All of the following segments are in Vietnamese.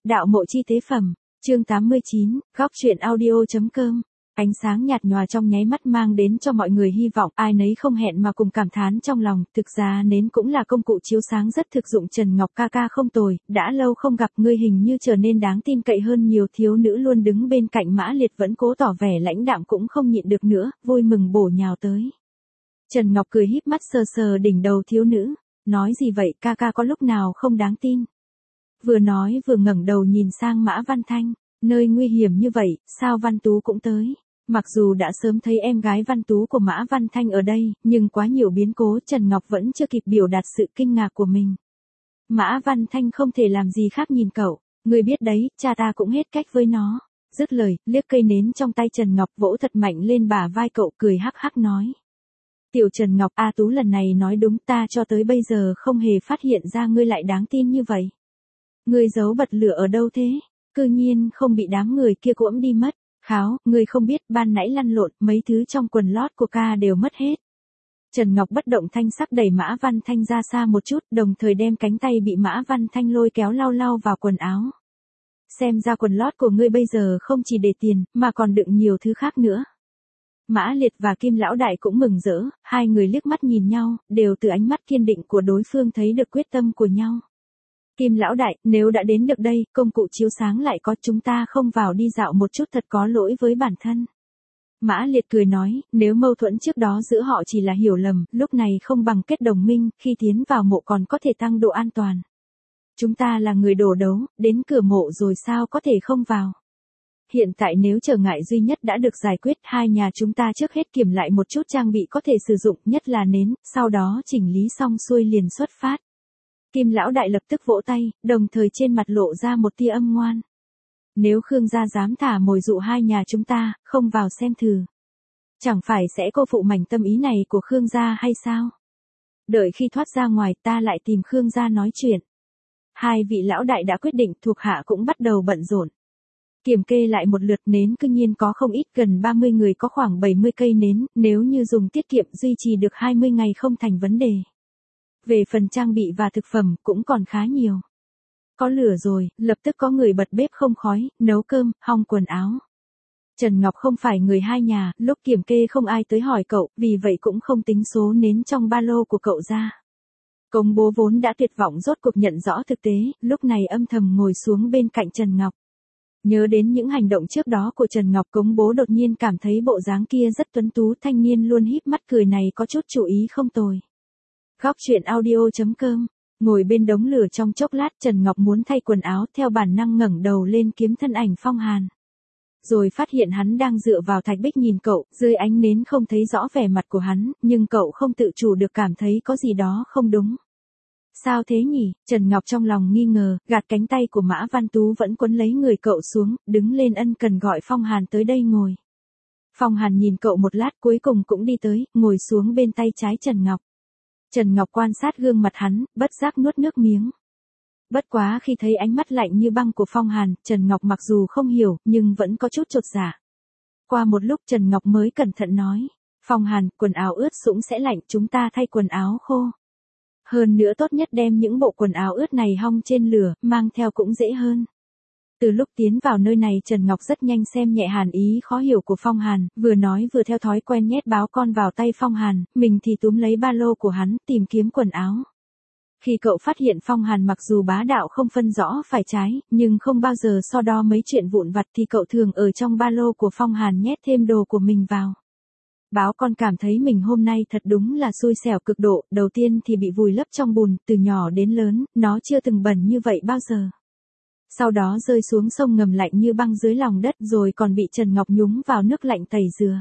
Đạo mộ chi tế phẩm, chương 89, góc truyện audio.com. Ánh sáng nhạt nhòa trong nháy mắt mang đến cho mọi người hy vọng, ai nấy không hẹn mà cùng cảm thán trong lòng, thực ra nến cũng là công cụ chiếu sáng rất thực dụng. Trần Ngọc ca ca không tồi, đã lâu không gặp ngươi, hình như trở nên đáng tin cậy hơn nhiều. Thiếu nữ luôn đứng bên cạnh Mã Liệt vẫn cố tỏ vẻ lãnh đạm cũng không nhịn được nữa, vui mừng bổ nhào tới. Trần Ngọc cười híp mắt sờ sờ đỉnh đầu thiếu nữ, nói gì vậy, ca ca có lúc nào không đáng tin. Vừa nói vừa ngẩng đầu nhìn sang Mã Văn Thanh, nơi nguy hiểm như vậy, sao Văn Tú cũng tới. Mặc dù đã sớm thấy em gái Văn Tú của Mã Văn Thanh ở đây, nhưng quá nhiều biến cố Trần Ngọc vẫn chưa kịp biểu đạt sự kinh ngạc của mình. Mã Văn Thanh không thể làm gì khác nhìn cậu, ngươi biết đấy, cha ta cũng hết cách với nó. Dứt lời, liếc cây nến trong tay Trần Ngọc vỗ thật mạnh lên bả vai cậu, cười hắc hắc nói. Tiểu Trần Ngọc, A Tú lần này nói đúng, ta cho tới bây giờ không hề phát hiện ra ngươi lại đáng tin như vậy. Ngươi giấu bật lửa ở đâu thế? Cư nhiên không bị đám người kia cuỗm đi mất. Kháo, ngươi không biết, ban nãy lăn lộn, mấy thứ trong quần lót của ca đều mất hết. Trần Ngọc bất động thanh sắc đẩy Mã Văn Thanh ra xa một chút, đồng thời đem cánh tay bị Mã Văn Thanh lôi kéo lau lau vào quần áo. Xem ra quần lót của ngươi bây giờ không chỉ để tiền, mà còn đựng nhiều thứ khác nữa. Mã Liệt và Kim Lão Đại cũng mừng rỡ, hai người liếc mắt nhìn nhau, đều từ ánh mắt kiên định của đối phương thấy được quyết tâm của nhau. Kim Lão Đại, nếu đã đến được đây, công cụ chiếu sáng lại có, chúng ta không vào đi dạo một chút thật có lỗi với bản thân. Mã Liệt cười nói, nếu mâu thuẫn trước đó giữa họ chỉ là hiểu lầm, lúc này không bằng kết đồng minh, khi tiến vào mộ còn có thể tăng độ an toàn. Chúng ta là người đổ đấu, đến cửa mộ rồi sao có thể không vào. Hiện tại nếu trở ngại duy nhất đã được giải quyết, hai nhà chúng ta trước hết kiểm lại một chút trang bị có thể sử dụng, nhất là nến, sau đó chỉnh lý xong xuôi liền xuất phát. Kim Lão Đại lập tức vỗ tay, đồng thời trên mặt lộ ra một tia âm ngoan. Nếu Khương gia dám thả mồi dụ hai nhà chúng ta, không vào xem thử. Chẳng phải sẽ cô phụ mảnh tâm ý này của Khương gia hay sao? Đợi khi thoát ra ngoài ta lại tìm Khương gia nói chuyện. Hai vị lão đại đã quyết định, thuộc hạ cũng bắt đầu bận rộn. Kiểm kê lại một lượt, nến cư nhiên có không ít, gần 30 người có khoảng 70 cây nến, nếu như dùng tiết kiệm duy trì được 20 ngày không thành vấn đề. Về phần trang bị và thực phẩm cũng còn khá nhiều. Có lửa rồi, lập tức có người bật bếp không khói, nấu cơm, hong quần áo. Trần Ngọc không phải người hai nhà, lúc kiểm kê không ai tới hỏi cậu, vì vậy cũng không tính số nến trong ba lô của cậu ra. Công bố vốn đã tuyệt vọng rốt cuộc nhận rõ thực tế, lúc này âm thầm ngồi xuống bên cạnh Trần Ngọc. Nhớ đến những hành động trước đó của Trần Ngọc, Công bố đột nhiên cảm thấy bộ dáng kia rất tuấn tú, thanh niên luôn híp mắt cười này có chút chủ ý không tồi. Góc truyện audio.com. Ngồi bên đống lửa trong chốc lát, Trần Ngọc muốn thay quần áo, theo bản năng ngẩng đầu lên kiếm thân ảnh Phong Hàn. Rồi phát hiện hắn đang dựa vào thạch bích nhìn cậu, dưới ánh nến không thấy rõ vẻ mặt của hắn, nhưng cậu không tự chủ được cảm thấy có gì đó không đúng. Sao thế nhỉ? Trần Ngọc trong lòng nghi ngờ, gạt cánh tay của Mã Văn Tú vẫn quấn lấy người cậu xuống, đứng lên ân cần gọi Phong Hàn tới đây ngồi. Phong Hàn nhìn cậu một lát cuối cùng cũng đi tới, ngồi xuống bên tay trái Trần Ngọc. Trần Ngọc quan sát gương mặt hắn, bất giác nuốt nước miếng. Bất quá khi thấy ánh mắt lạnh như băng của Phong Hàn, Trần Ngọc mặc dù không hiểu, nhưng vẫn có chút chột dạ. Qua một lúc Trần Ngọc mới cẩn thận nói, Phong Hàn, quần áo ướt sũng sẽ lạnh, chúng ta thay quần áo khô. Hơn nữa tốt nhất đem những bộ quần áo ướt này hong trên lửa, mang theo cũng dễ hơn. Từ lúc tiến vào nơi này Trần Ngọc rất nhanh xem nhẹ hàn ý khó hiểu của Phong Hàn, vừa nói vừa theo thói quen nhét báo con vào tay Phong Hàn, mình thì túm lấy ba lô của hắn, tìm kiếm quần áo. Khi cậu phát hiện Phong Hàn mặc dù bá đạo không phân rõ phải trái, nhưng không bao giờ so đo mấy chuyện vụn vặt thì cậu thường ở trong ba lô của Phong Hàn nhét thêm đồ của mình vào. Báo con cảm thấy mình hôm nay thật đúng là xui xẻo cực độ, đầu tiên thì bị vùi lấp trong bùn, từ nhỏ đến lớn, nó chưa từng bẩn như vậy bao giờ. Sau đó rơi xuống sông ngầm lạnh như băng dưới lòng đất, rồi còn bị Trần Ngọc nhúng vào nước lạnh tẩy rửa.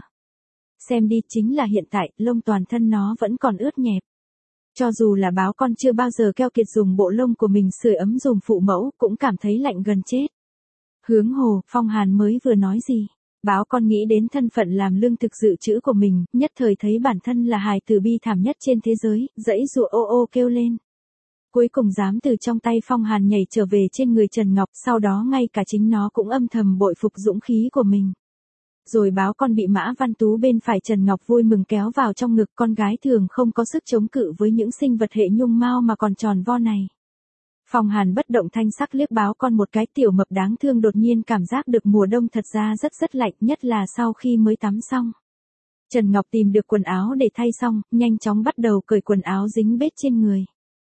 Xem đi, chính là hiện tại, lông toàn thân nó vẫn còn ướt nhẹp. Cho dù là báo con chưa bao giờ keo kiệt dùng bộ lông của mình sưởi ấm dùng phụ mẫu, cũng cảm thấy lạnh gần chết. Hướng hồ, Phong Hàn mới vừa nói gì? Báo con nghĩ đến thân phận làm lương thực dự trữ của mình, nhất thời thấy bản thân là hài tử bi thảm nhất trên thế giới, dãy dụa ô ô kêu lên. Cuối cùng dám từ trong tay Phong Hàn nhảy trở về trên người Trần Ngọc, sau đó ngay cả chính nó cũng âm thầm bội phục dũng khí của mình. Rồi báo con bị Mã Văn Tú bên phải Trần Ngọc vui mừng kéo vào trong ngực, con gái thường không có sức chống cự với những sinh vật hệ nhung mao mà còn tròn vo này. Phong Hàn bất động thanh sắc liếc báo con một cái, tiểu mập đáng thương đột nhiên cảm giác được mùa đông thật ra rất lạnh, nhất là sau khi mới tắm xong. Trần Ngọc tìm được quần áo để thay xong, nhanh chóng bắt đầu cởi quần áo dính bết trên người.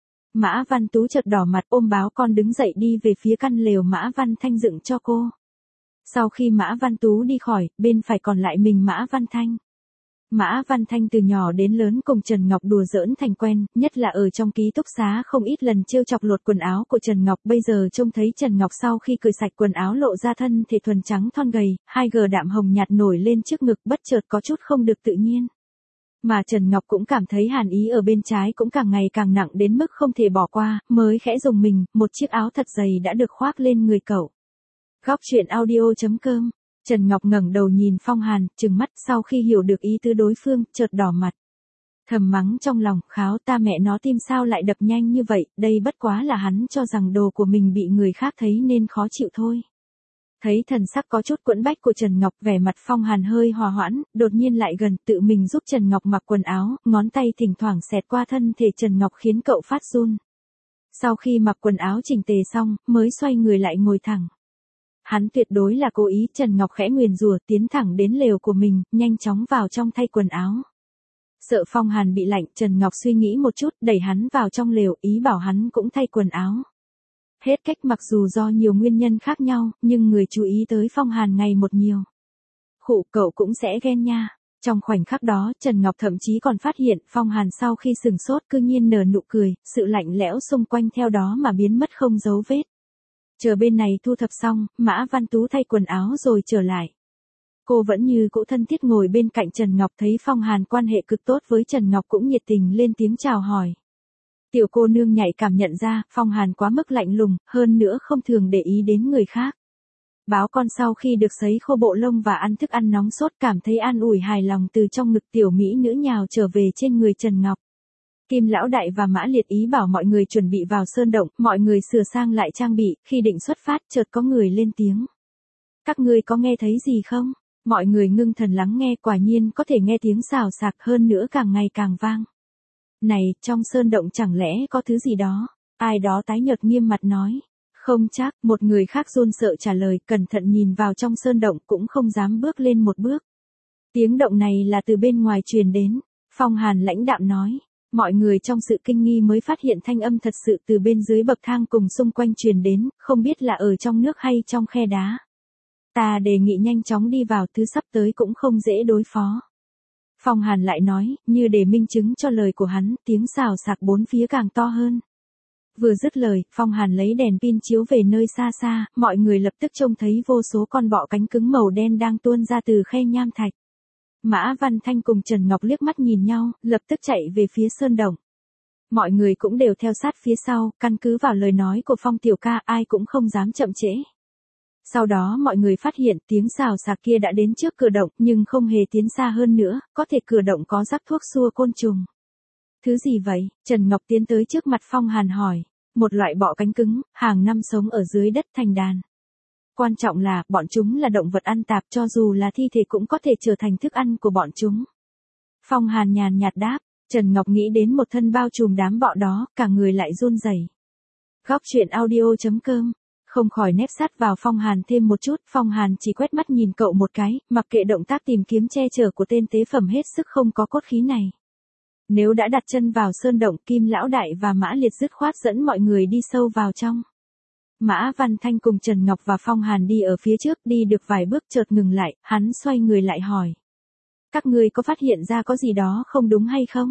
Mã Văn Tú chợt đỏ mặt ôm báo con đứng dậy đi về phía căn lều Mã Văn Thanh dựng cho cô. Sau khi Mã Văn Tú đi khỏi, bên phải còn lại mình Mã Văn Thanh. Mã Văn Thanh từ nhỏ đến lớn cùng Trần Ngọc đùa giỡn thành quen, nhất là ở trong ký túc xá không ít lần trêu chọc lột quần áo của Trần Ngọc. Bây giờ trông thấy Trần Ngọc sau khi cởi sạch quần áo lộ ra thân thể thuần trắng thon gầy, hai gờ đạm hồng nhạt nổi lên trước ngực, bất chợt có chút không được tự nhiên. Mà Trần Ngọc cũng cảm thấy hàn ý ở bên trái cũng càng ngày càng nặng đến mức không thể bỏ qua, mới khẽ rùng mình, một chiếc áo thật dày đã được khoác lên người cậu. Góc truyện audio.com. Trần Ngọc ngẩng đầu nhìn Phong Hàn, trừng mắt, sau khi hiểu được ý tứ đối phương, chợt đỏ mặt. Thầm mắng trong lòng, kháo ta mẹ nó tim sao lại đập nhanh như vậy, đây bất quá là hắn cho rằng đồ của mình bị người khác thấy nên khó chịu thôi. Thấy thần sắc có chút quẫn bách của Trần Ngọc, vẻ mặt Phong Hàn hơi hòa hoãn, đột nhiên lại gần tự mình giúp Trần Ngọc mặc quần áo, ngón tay thỉnh thoảng xẹt qua thân thể Trần Ngọc khiến cậu phát run. Sau khi mặc quần áo chỉnh tề xong, mới xoay người lại ngồi thẳng. Hắn tuyệt đối là cố ý. Trần Ngọc khẽ nguyền rủa, tiến thẳng đến lều của mình, nhanh chóng vào trong thay quần áo. Sợ Phong Hàn bị lạnh, Trần Ngọc suy nghĩ một chút, đẩy hắn vào trong lều, ý bảo hắn cũng thay quần áo. Hết cách, mặc dù do nhiều nguyên nhân khác nhau, nhưng người chú ý tới Phong Hàn ngày một nhiều. Khụ, cậu cũng sẽ ghen nha. Trong khoảnh khắc đó, Trần Ngọc thậm chí còn phát hiện Phong Hàn sau khi sừng sốt cư nhiên nở nụ cười, sự lạnh lẽo xung quanh theo đó mà biến mất không dấu vết. Chờ bên này thu thập xong, Mã Văn Tú thay quần áo rồi trở lại. Cô vẫn như cũ thân thiết ngồi bên cạnh Trần Ngọc, thấy Phong Hàn quan hệ cực tốt với Trần Ngọc cũng nhiệt tình lên tiếng chào hỏi. Tiểu cô nương nhạy cảm nhận ra, Phong Hàn quá mức lạnh lùng, hơn nữa không thường để ý đến người khác. Báo con sau khi được sấy khô bộ lông và ăn thức ăn nóng sốt cảm thấy an ủi hài lòng từ trong ngực tiểu mỹ nữ nhào trở về trên người Trần Ngọc. Kim Lão Đại và Mã Liệt ý bảo mọi người chuẩn bị vào sơn động, mọi người sửa sang lại trang bị, khi định xuất phát chợt có người lên tiếng. Các ngươi có nghe thấy gì không? Mọi người ngưng thần lắng nghe, quả nhiên có thể nghe tiếng xào xạc, hơn nữa càng ngày càng vang. Này, trong sơn động chẳng lẽ có thứ gì đó? Ai đó tái nhợt nghiêm mặt nói. Không chắc, một người khác run sợ trả lời, cẩn thận nhìn vào trong sơn động cũng không dám bước lên một bước. Tiếng động này là từ bên ngoài truyền đến. Phong Hàn lãnh đạm nói. Mọi người trong sự kinh nghi mới phát hiện thanh âm thật sự từ bên dưới bậc thang cùng xung quanh truyền đến, không biết là ở trong nước hay trong khe đá. Ta đề nghị nhanh chóng đi vào, thứ sắp tới cũng không dễ đối phó. Phong Hàn lại nói, như để minh chứng cho lời của hắn, tiếng xào xạc bốn phía càng to hơn. Vừa dứt lời, Phong Hàn lấy đèn pin chiếu về nơi xa xa, mọi người lập tức trông thấy vô số con bọ cánh cứng màu đen đang tuôn ra từ khe nham thạch. Mã Văn Thanh cùng Trần Ngọc liếc mắt nhìn nhau, lập tức chạy về phía sơn động. Mọi người cũng đều theo sát phía sau, căn cứ vào lời nói của Phong tiểu ca, ai cũng không dám chậm trễ. Sau đó mọi người phát hiện tiếng xào xạc kia đã đến trước cửa động, nhưng không hề tiến xa hơn nữa, có thể cửa động có rắc thuốc xua côn trùng. Thứ gì vậy? Trần Ngọc tiến tới trước mặt Phong Hàn hỏi. Một loại bọ cánh cứng, hàng năm sống ở dưới đất thành đàn. Quan trọng là, bọn chúng là động vật ăn tạp, cho dù là thi thể cũng có thể trở thành thức ăn của bọn chúng. Phong Hàn nhàn nhạt đáp, Trần Ngọc nghĩ đến một thân bao trùm đám bọ đó, cả người lại run rẩy. Góc truyện audio.com. Không khỏi nép sát vào Phong Hàn thêm một chút, Phong Hàn chỉ quét mắt nhìn cậu một cái, mặc kệ động tác tìm kiếm che chở của tên tế phẩm hết sức không có cốt khí này. Nếu đã đặt chân vào sơn động, Kim Lão Đại và Mã Liệt dứt khoát dẫn mọi người đi sâu vào trong. Mã Văn Thanh cùng Trần Ngọc và Phong Hàn đi ở phía trước, đi được vài bước chợt ngừng lại, hắn xoay người lại hỏi. Các ngươi có phát hiện ra có gì đó không đúng hay không?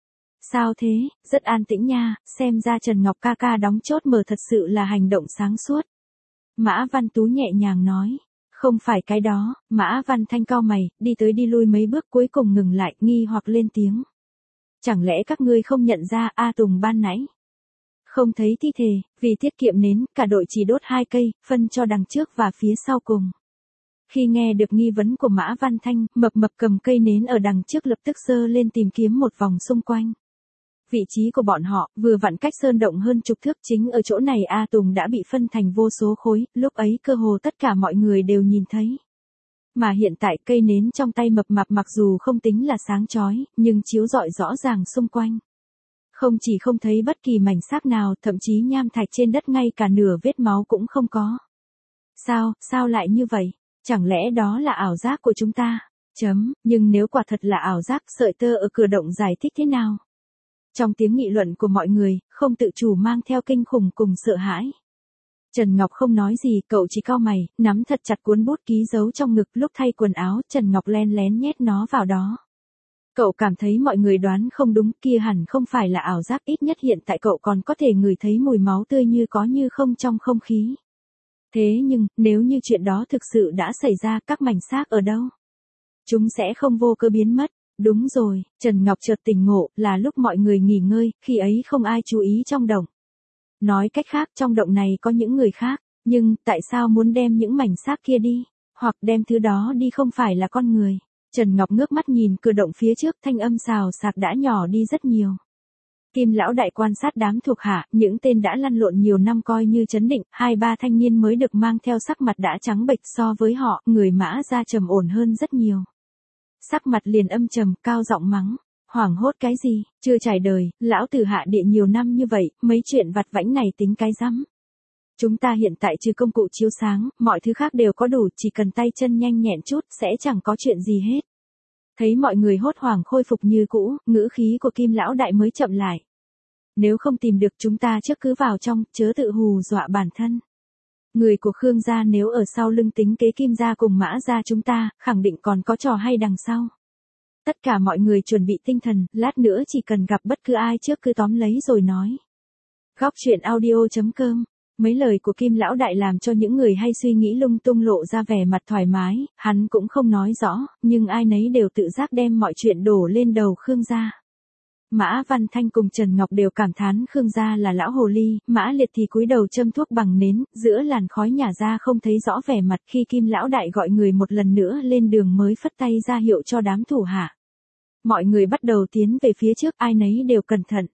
Sao thế, rất an tĩnh nha, xem ra Trần Ngọc ca ca đóng chốt mở thật sự là hành động sáng suốt. Mã Văn Tú nhẹ nhàng nói. Không phải cái đó. Mã Văn Thanh cau mày, đi tới đi lui mấy bước cuối cùng ngừng lại, nghi hoặc lên tiếng. Chẳng lẽ các ngươi không nhận ra A Tùng ban nãy? Không thấy thi thể, vì tiết kiệm nến, cả đội chỉ đốt 2 cây, phân cho đằng trước và phía sau cùng. Khi nghe được nghi vấn của Mã Văn Thanh, Mập Mập cầm cây nến ở đằng trước lập tức giơ lên tìm kiếm một vòng xung quanh. Vị trí của bọn họ, vừa vặn cách sơn động hơn chục thước, chính ở chỗ này A Tùng đã bị phân thành vô số khối, lúc ấy cơ hồ tất cả mọi người đều nhìn thấy. Mà hiện tại cây nến trong tay Mập Mạp mặc dù không tính là sáng chói, nhưng chiếu rọi rõ ràng xung quanh. Không chỉ không thấy bất kỳ mảnh xác nào, thậm chí nham thạch trên đất ngay cả nửa vết máu cũng không có. Sao lại như vậy? Chẳng lẽ đó là ảo giác của chúng ta? Nhưng nếu quả thật là ảo giác, sợi tơ ở cửa động giải thích thế nào? Trong tiếng nghị luận của mọi người, không tự chủ mang theo kinh khủng cùng sợ hãi. Trần Ngọc không nói gì, cậu chỉ cau mày, nắm thật chặt cuốn bút ký giấu trong ngực. Lúc thay quần áo, Trần Ngọc len lén nhét nó vào đó. Cậu cảm thấy mọi người đoán không đúng, kia hẳn không phải là ảo giác, ít nhất hiện tại cậu còn có thể ngửi thấy mùi máu tươi như có như không trong không khí. Thế nhưng, nếu như chuyện đó thực sự đã xảy ra, các mảnh xác ở đâu? Chúng sẽ không vô cớ biến mất. Đúng rồi, Trần Ngọc chợt tỉnh ngộ, là lúc mọi người nghỉ ngơi, khi ấy không ai chú ý trong động. Nói cách khác, trong động này có những người khác, nhưng tại sao muốn đem những mảnh xác kia đi? Hoặc đem thứ đó đi không phải là con người? Trần Ngọc ngước mắt nhìn cửa động phía trước, thanh âm xào xạc đã nhỏ đi rất nhiều. Kim lão đại quan sát đám thuộc hạ, những tên đã lăn lộn nhiều năm coi như trấn định, 2-3 thanh niên mới được mang theo sắc mặt đã trắng bệch, so với họ, người Mã Gia trầm ổn hơn rất nhiều. Sắc mặt liền âm trầm, cao giọng mắng. Hoảng hốt cái gì, chưa trải đời, lão tử hạ địa nhiều năm như vậy, mấy chuyện vặt vãnh này tính cái rắm. Chúng ta hiện tại trừ công cụ chiếu sáng, mọi thứ khác đều có đủ, chỉ cần tay chân nhanh nhẹn chút, sẽ chẳng có chuyện gì hết. Thấy mọi người hốt hoảng khôi phục như cũ, ngữ khí của Kim lão đại mới chậm lại. Nếu không tìm được chúng ta trước cứ vào trong, chớ tự hù dọa bản thân. Người của Khương gia nếu ở sau lưng tính kế Kim gia cùng Mã gia chúng ta, khẳng định còn có trò hay đằng sau. Tất cả mọi người chuẩn bị tinh thần, lát nữa chỉ cần gặp bất cứ ai trước cứ tóm lấy rồi nói. Góc truyện audio.com. Mấy lời của Kim lão đại làm cho những người hay suy nghĩ lung tung lộ ra vẻ mặt thoải mái, hắn cũng không nói rõ, nhưng ai nấy đều tự giác đem mọi chuyện đổ lên đầu Khương gia. Mã Văn Thanh cùng Trần Ngọc đều cảm thán Khương gia là lão hồ ly, Mã Liệt thì cúi đầu châm thuốc bằng nến, giữa làn khói nhả ra không thấy rõ vẻ mặt. Khi Kim lão đại gọi người một lần nữa lên đường mới phất tay ra hiệu cho đám thủ hạ. Mọi người bắt đầu tiến về phía trước, ai nấy đều cẩn thận.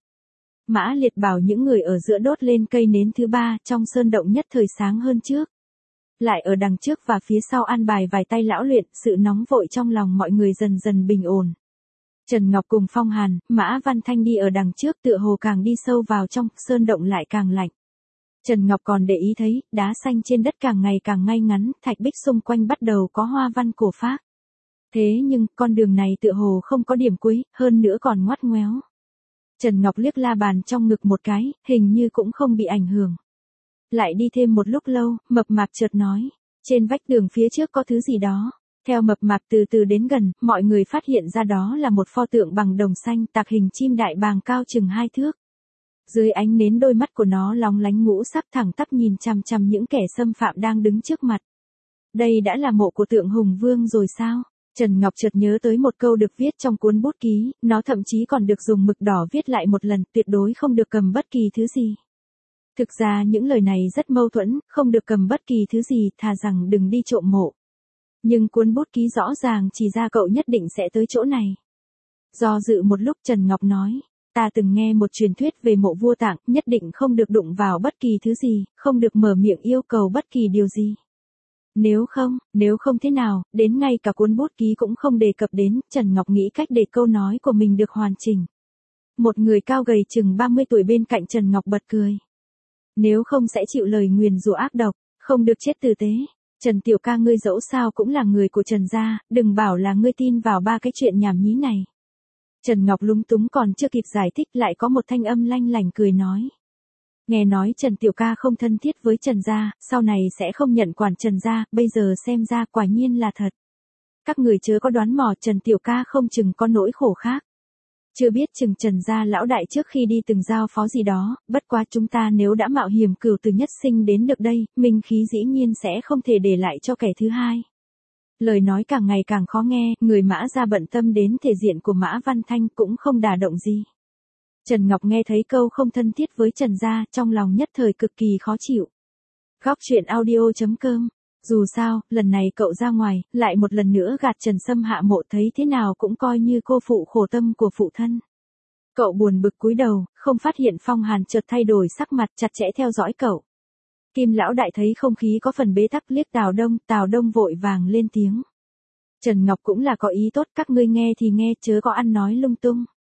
Mã Liệt bảo những người ở giữa đốt lên cây nến thứ 3, trong sơn động nhất thời sáng hơn trước. Lại ở đằng trước và phía sau an bài vài tay lão luyện, sự nóng vội trong lòng mọi người dần dần bình ổn. Trần Ngọc cùng Phong Hàn, Mã Văn Thanh đi ở đằng trước, tựa hồ càng đi sâu vào trong, sơn động lại càng lạnh. Trần Ngọc còn để ý thấy, đá xanh trên đất càng ngày càng ngay ngắn, thạch bích xung quanh bắt đầu có hoa văn cổ phác. Thế nhưng, con đường này tựa hồ không có điểm cuối, hơn nữa còn ngoắt ngoéo. Trần Ngọc liếc la bàn trong ngực một cái, hình như cũng không bị ảnh hưởng. Lại đi thêm một lúc lâu, Mập Mạp chợt nói, trên vách tường phía trước có thứ gì đó. Theo Mập Mạp từ từ đến gần, mọi người phát hiện ra đó là một pho tượng bằng đồng xanh tạc hình chim đại bàng cao chừng 2 thước. Dưới ánh nến đôi mắt của nó lóng lánh ngũ sắc thẳng tắp nhìn chằm chằm những kẻ xâm phạm đang đứng trước mặt. Đây đã là mộ của tượng Hùng Vương rồi sao? Trần Ngọc chợt nhớ tới một câu được viết trong cuốn bút ký, nó thậm chí còn được dùng mực đỏ viết lại một lần, tuyệt đối không được cầm bất kỳ thứ gì. Thực ra những lời này rất mâu thuẫn, không được cầm bất kỳ thứ gì, thà rằng đừng đi trộm mộ. Nhưng cuốn bút ký rõ ràng chỉ ra cậu nhất định sẽ tới chỗ này. Do dự một lúc Trần Ngọc nói, ta từng nghe một truyền thuyết về mộ vua Tạng, nhất định không được đụng vào bất kỳ thứ gì, không được mở miệng yêu cầu bất kỳ điều gì. Nếu không thế nào, đến ngay cả cuốn bút ký cũng không đề cập đến, Trần Ngọc nghĩ cách để câu nói của mình được hoàn chỉnh. Một người cao gầy chừng 30 tuổi bên cạnh Trần Ngọc bật cười. Nếu không sẽ chịu lời nguyền rủa ác độc, không được chết tử tế. Trần tiểu ca ngươi dẫu sao cũng là người của Trần gia, đừng bảo là ngươi tin vào 3 cái chuyện nhảm nhí này. Trần Ngọc lúng túng còn chưa kịp giải thích lại có một thanh âm lanh lảnh cười nói. Nghe nói Trần tiểu ca không thân thiết với Trần gia, sau này sẽ không nhận quản Trần gia, bây giờ xem ra quả nhiên là thật. Các người chớ có đoán mò, Trần tiểu ca không chừng có nỗi khổ khác. Chưa biết chừng Trần gia lão đại trước khi đi từng giao phó gì đó, bất quá chúng ta nếu đã mạo hiểm cửu từ nhất sinh đến được đây, minh khí dĩ nhiên sẽ không thể để lại cho kẻ thứ hai. Lời nói càng ngày càng khó nghe, người Mã gia bận tâm đến thể diện của Mã Văn Thanh cũng không đả động gì. Trần Ngọc nghe thấy câu không thân thiết với Trần gia, trong lòng nhất thời cực kỳ khó chịu. Góc truyện audio.com. Dù sao, lần này cậu ra ngoài, lại một lần nữa gạt Trần Sâm hạ mộ, thấy thế nào cũng coi như cô phụ khổ tâm của phụ thân. Cậu buồn bực cúi đầu, không phát hiện Phong Hàn chợt thay đổi sắc mặt, chặt chẽ theo dõi cậu. Kim lão đại thấy không khí có phần bế tắc liếc Tào Đông vội vàng lên tiếng. Trần Ngọc cũng là có ý tốt, các ngươi nghe thì nghe, chớ có ăn nói lung tung.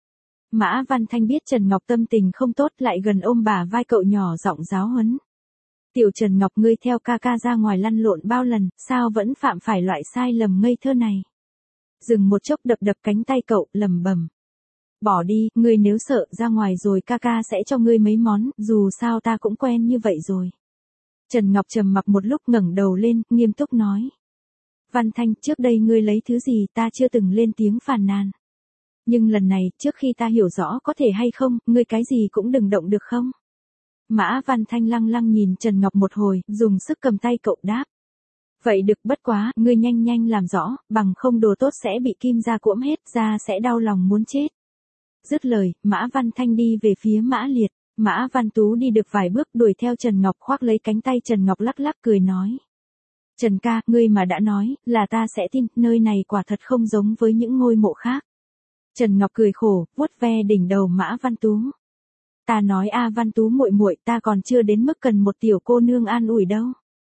Mã Văn Thanh biết Trần Ngọc tâm tình không tốt, lại gần ôm bả vai cậu nhỏ giọng giáo huấn. Tiểu Trần Ngọc, ngươi theo ca ca ra ngoài lăn lộn bao lần, sao vẫn phạm phải loại sai lầm ngây thơ này? Dừng một chốc, đập đập cánh tay cậu, lẩm bẩm. Bỏ đi, ngươi nếu sợ, ra ngoài rồi ca ca sẽ cho ngươi mấy món, dù sao ta cũng quen như vậy rồi. Trần Ngọc trầm mặc một lúc, ngẩng đầu lên, nghiêm túc nói. Văn Thanh, trước đây ngươi lấy thứ gì ta chưa từng lên tiếng phàn nàn. Nhưng lần này, trước khi ta hiểu rõ có thể hay không, ngươi cái gì cũng đừng động được không? Mã Văn Thanh lăng lăng nhìn Trần Ngọc một hồi, dùng sức cầm tay cậu đáp. Vậy được, bất quá, ngươi nhanh nhanh làm rõ, bằng không đồ tốt sẽ bị kim gia cuỗm hết, ra sẽ đau lòng muốn chết. Dứt lời, Mã Văn Thanh đi về phía Mã Liệt. Mã Văn Tú đi được vài bước đuổi theo Trần Ngọc, khoác lấy cánh tay Trần Ngọc lắc lắc cười nói. Trần ca, ngươi mà đã nói, là ta sẽ tin, nơi này quả thật không giống với những ngôi mộ khác. Trần Ngọc cười khổ, vuốt ve đỉnh đầu Mã Văn Tú. Ta nói a Văn Tú muội muội, ta còn chưa đến mức cần một tiểu cô nương an ủi đâu.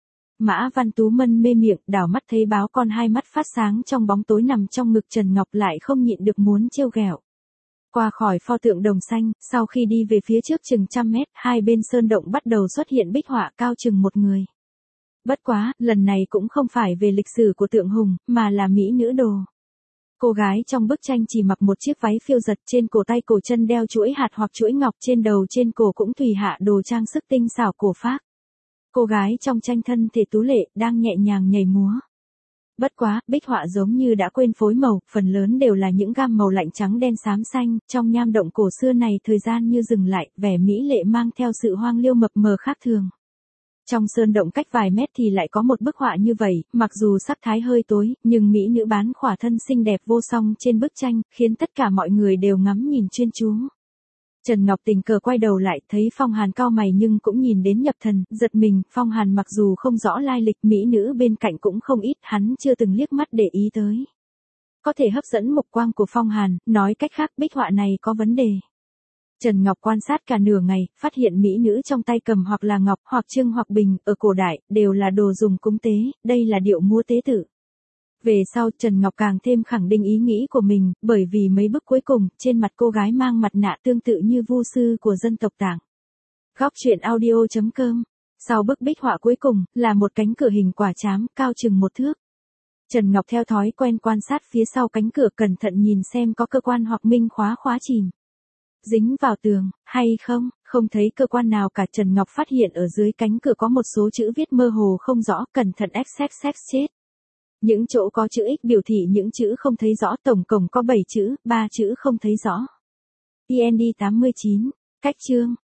Mã Văn Tú mân mê miệng, đảo mắt thấy báo con, hai mắt phát sáng trong bóng tối nằm trong ngực Trần Ngọc, lại không nhịn được muốn trêu ghẹo. Qua khỏi pho tượng đồng xanh, sau khi đi về phía trước chừng 100 mét, hai bên sơn động bắt đầu xuất hiện bích họa cao chừng một người. Bất quá, lần này cũng không phải về lịch sử của tượng hùng, mà là mỹ nữ đồ. Cô gái trong bức tranh chỉ mặc một chiếc váy phiêu giật, trên cổ tay cổ chân đeo chuỗi hạt hoặc chuỗi ngọc, trên đầu trên cổ cũng tùy hạ đồ trang sức tinh xảo cổ phác. Cô gái trong tranh thân thể tú lệ, đang nhẹ nhàng nhảy múa. Bất quá, bích họa giống như đã quên phối màu, phần lớn đều là những gam màu lạnh trắng đen xám xanh, trong nham động cổ xưa này thời gian như dừng lại, vẻ mỹ lệ mang theo sự hoang liêu mập mờ khác thường. Trong sơn động cách vài mét thì lại có một bức họa như vậy, mặc dù sắc thái hơi tối, nhưng mỹ nữ bán khỏa thân xinh đẹp vô song trên bức tranh, khiến tất cả mọi người đều ngắm nhìn chuyên chú. Trần Ngọc tình cờ quay đầu lại, thấy Phong Hàn cau mày nhưng cũng nhìn đến nhập thần, giật mình. Phong Hàn mặc dù không rõ lai lịch, mỹ nữ bên cạnh cũng không ít, hắn chưa từng liếc mắt để ý tới. Có thể hấp dẫn mục quang của Phong Hàn, nói cách khác bích họa này có vấn đề. Trần Ngọc quan sát cả nửa ngày, phát hiện mỹ nữ trong tay cầm hoặc là ngọc, hoặc trưng hoặc bình, ở cổ đại, đều là đồ dùng cúng tế, đây là điệu múa tế tự. Về sau, Trần Ngọc càng thêm khẳng định ý nghĩ của mình, bởi vì mấy bức cuối cùng, trên mặt cô gái mang mặt nạ tương tự như vu sư của dân tộc Tảng. Góc truyện audio.com. Sau bức bích họa cuối cùng, là một cánh cửa hình quả trám, cao chừng 1 thước. Trần Ngọc theo thói quen quan sát phía sau cánh cửa, cẩn thận nhìn xem có cơ quan hoặc minh khóa chìm dính vào tường, hay không, không thấy cơ quan nào cả. Trần Ngọc phát hiện ở dưới cánh cửa có một số chữ viết mơ hồ không rõ, cẩn thận xxx chết. Những chỗ có chữ X biểu thị những chữ không thấy rõ, tổng cộng có 7 chữ, 3 chữ không thấy rõ. IND 89. Cách chương.